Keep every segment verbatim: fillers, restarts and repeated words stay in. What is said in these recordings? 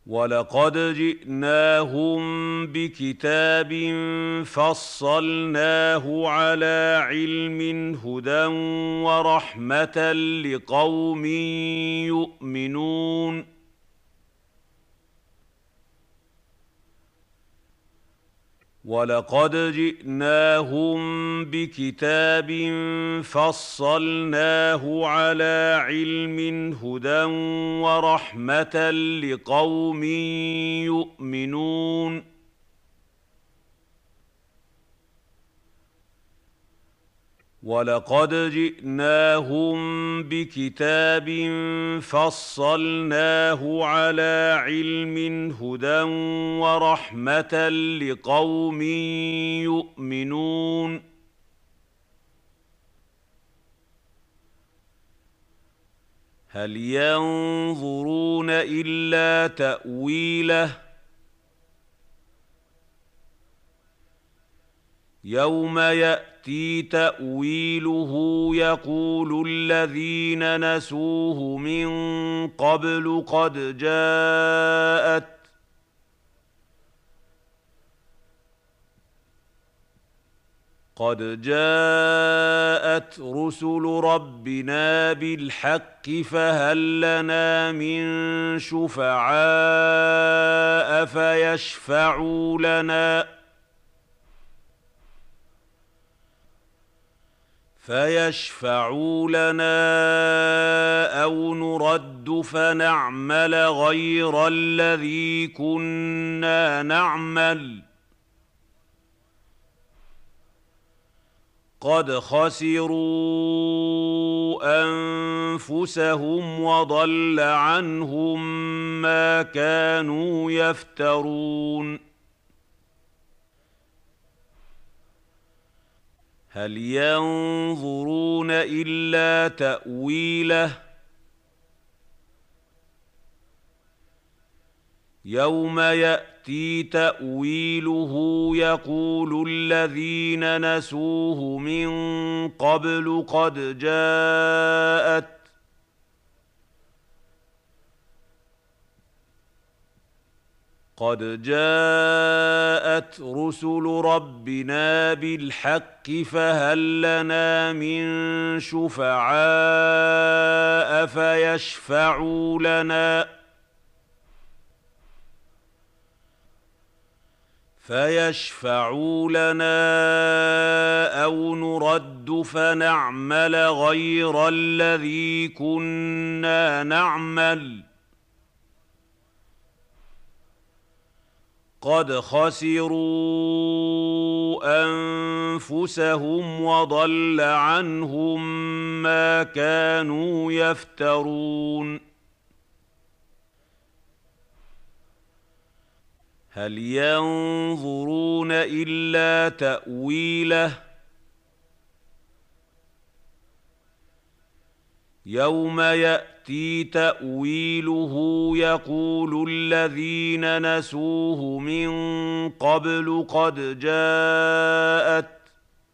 وَلَقَدْ جِئْنَاهُم بِكِتَابٍ فَصَّلْنَاهُ عَلَىٰ عِلْمٍ هُدًى وَرَحْمَةً لِّقَوْمٍ يُؤْمِنُونَ وَلَقَدْ جِئْنَاهُم بِكِتَابٍ فَصَّلْنَاهُ عَلَىٰ عِلْمٍ هُدًى وَرَحْمَةً لِّقَوْمٍ يُؤْمِنُونَ وَلَقَدْ جِئْنَاهُم بِكِتَابٍ فَصَّلْنَاهُ عَلَىٰ عِلْمٍ هُدًى وَرَحْمَةً لِّقَوْمٍ يُؤْمِنُونَ هَلْ يَنظُرُونَ إِلَّا تَأْوِيلَهُ ۚ يَوْمَ يَأْتِي تَأْوِيلُهُ يَقُولُ الَّذِينَ نَسُوهُ مِن قَبْلُ قَدْ جَاءَتْ قَدْ جَاءَتْ رُسُلُ رَبِّنَا بِالْحَقِّ فَهَل لَّنَا مِن شُفَعَاءَ فَيَشْفَعُوا لَنَا فَيَشْفَعُوا لَنَا أَوْ نُرَدُّ فَنَعْمَلَ غَيْرَ الَّذِي كُنَّا نَعْمَلُ ۚ قَدْ خَسِرُوا أَنفُسَهُمْ وَضَلَّ عَنْهُم مَّا كَانُوا يَفْتَرُونَ هَلْ يَنظُرُونَ إِلَّا تَأْوِيلَهُ ۚ يَوْمَ يَأْتِي تَأْوِيلُهُ يَقُولُ الَّذِينَ نَسُوهُ مِن قَبْلُ قَدْ جَاءَتْ قَدْ جَاءَتْ رُسُلُ رَبِّنَا بِالْحَقِّ فَهَل لَّنَا مِن شُفَعَاءَ فَيَشْفَعُوا لَنَا فَيَشْفَعُوا لَنَا أَوْ نُرَدُّ فَنَعْمَلَ غَيْرَ الَّذِي كُنَّا نَعْمَلُ ۚ قَدْ خَسِرُوا أَنفُسَهُمْ وَضَلَّ عَنْهُم مَّا كَانُوا يَفْتَرُونَ هَلْ يَنظُرُونَ إِلَّا تَأْوِيلَهُ ۚ يَوْمَ يَأْتِي تَأْوِيلُهُ يَقُولُ الَّذِينَ نَسُوهُ مِن قَبْلُ قَدْ جَاءَتْ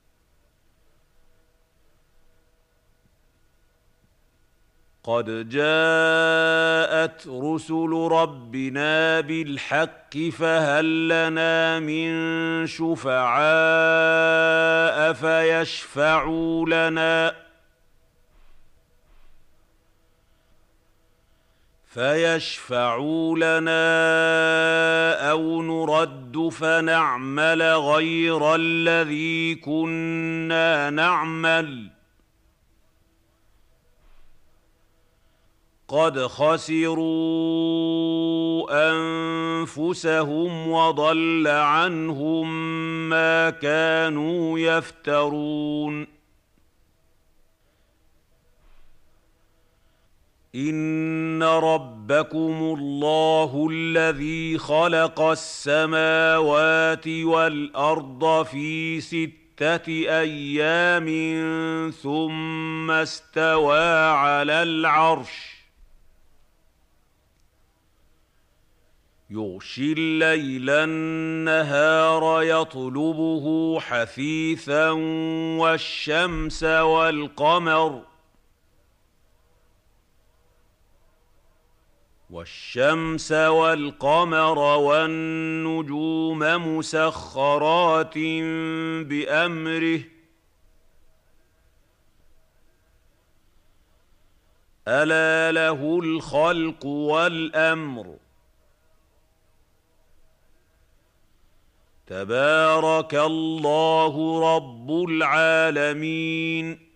قَدْ جَاءَتْ رُسُلُ رَبِّنَا بِالْحَقِّ فَهَل لَّنَا مِن شُفَعَاءَ فَيَشْفَعُوا لَنَا فَيَشْفَعُوا لَنَا أَوْ نُرَدُّ فَنَعْمَلَ غَيْرَ الَّذِي كُنَّا نَعْمَلُ ۚ قَدْ خَسِرُوا أَنفُسَهُمْ وَضَلَّ عَنْهُم مَّا كَانُوا يَفْتَرُونَ إِنَّ رَبَّكُمُ اللَّهُ الَّذِي خَلَقَ السَّمَاوَاتِ وَالْأَرْضَ فِي سِتَّةِ أَيَّامٍ ثُمَّ اسْتَوَىٰ عَلَى الْعَرْشِ يُغْشِي اللَّيْلَ النَّهَارَ يَطْلُبُهُ حَثِيثًا وَالشَّمْسَ وَالْقَمَرَ والشمس والقمر والنجوم مسخرات بأمره ألا له الخلق والأمر تبارك الله رب العالمين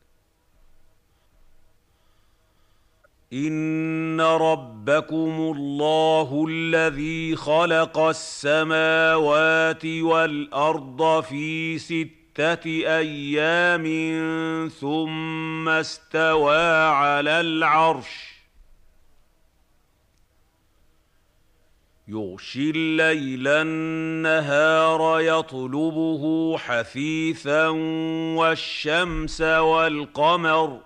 إن ربكم الله الذي خلق السماوات والأرض في ستة أيام ثم استوى على العرش يغشي الليل النهار يطلبه حثيثا والشمس والقمر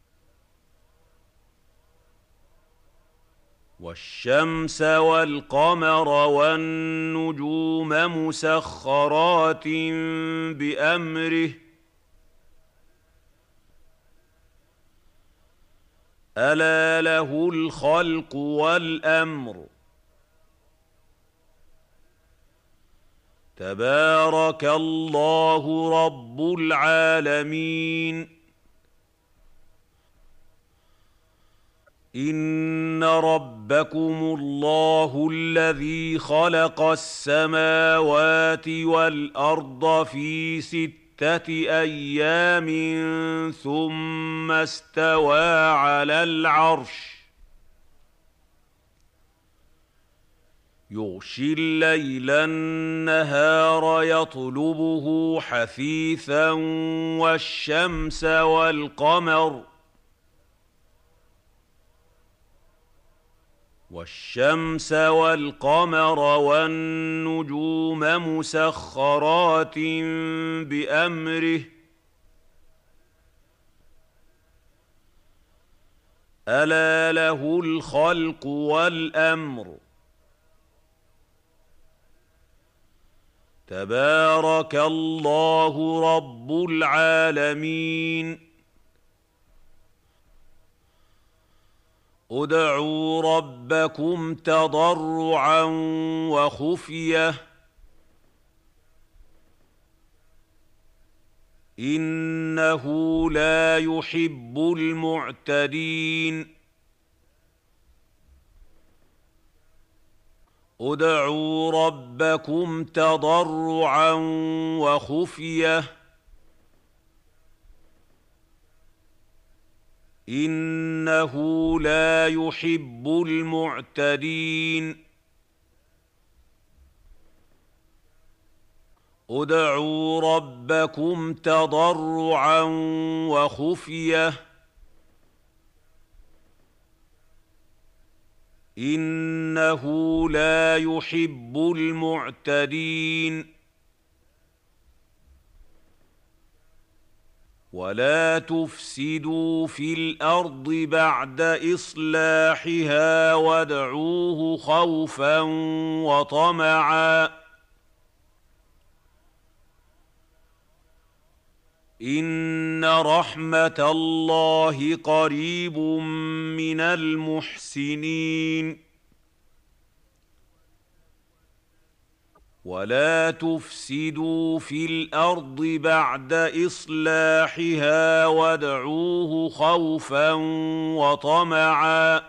والشمس والقمر والنجوم مسخرات بأمره ألا له الخلق والأمر تبارك الله رب العالمين إن ربكم الله الذي خلق السماوات والأرض في ستة أيام ثم استوى على العرش يغشي الليل النهار يطلبه حثيثا والشمس والقمر والشمس والقمر والنجوم مسخرات بأمره ألا له الخلق والأمر تبارك الله رب العالمين ادعوا ربكم تضرعا وخفية إنه لا يحب المعتدين ادعوا ربكم تضرعا وخفية إنه لا يحب المعتدين ادعوا ربكم تضرعا وخفية إنه لا يحب المعتدين ولا تفسدوا في الأرض بعد إصلاحها وادعوه خوفا وطمعا إن رحمة الله قريب من المحسنين ولا تفسدوا في الأرض بعد إصلاحها وادعوه خوفا وطمعا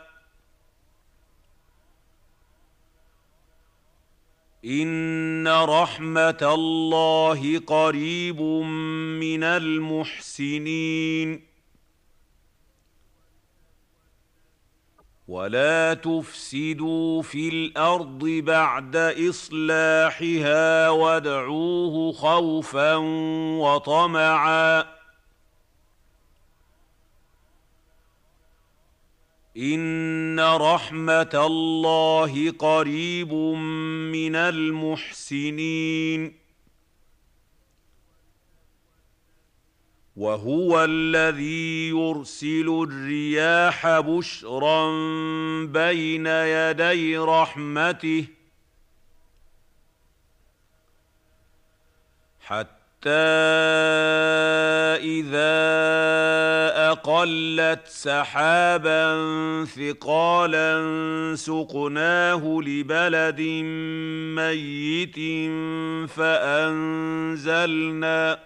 إن رحمة الله قريب من المحسنين ولا تفسدوا في الأرض بعد إصلاحها وادعوه خوفا وطمعا إن رحمة الله قريب من المحسنين وهو الذي يرسل الرياح بشرا بين يدي رحمته حتى إذا أقلت سحابا ثقالا سقناه لبلد ميت فأنزلنا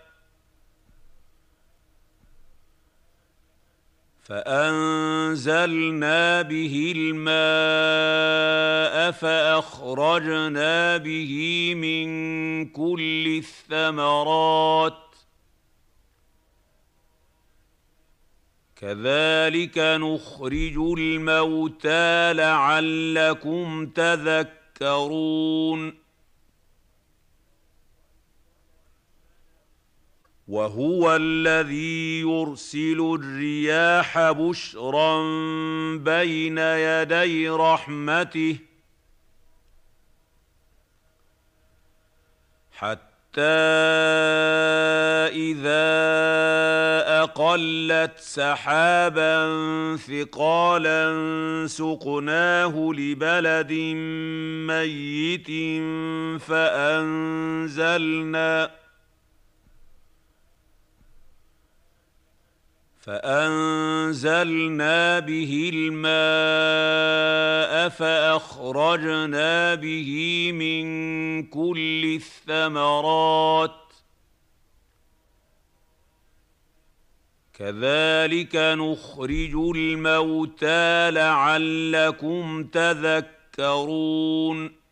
فأنزلنا به الماء فأخرجنا به من كل الثمرات كذلك نخرج الموتى لعلكم تذكرون وهو الذي يرسل الرياح بشرا بين يدي رحمته حتى إذا أقلت سحابا ثقالا سقناه لبلد ميت فأنزلنا فأنزلنا به الماء فأخرجنا به من كل الثمرات كذلك نخرج الموتى لعلكم تذكرون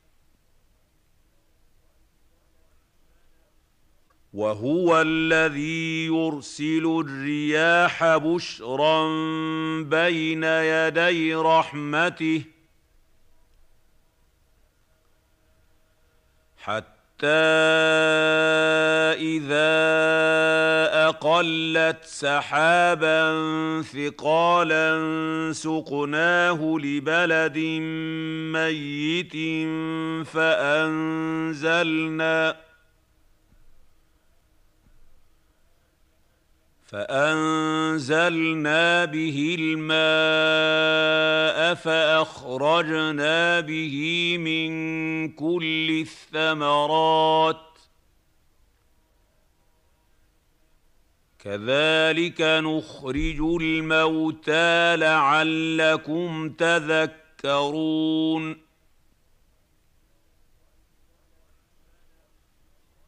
وهو الذي يرسل الرياح بشرا بين يدي رحمته حتى إذا أقلت سحابا ثقالا سقناه لبلد ميت فأنزلنا فأنزلنا به الماء فأخرجنا به من كل الثمرات كذلك نخرج الموتى لعلكم تذكرون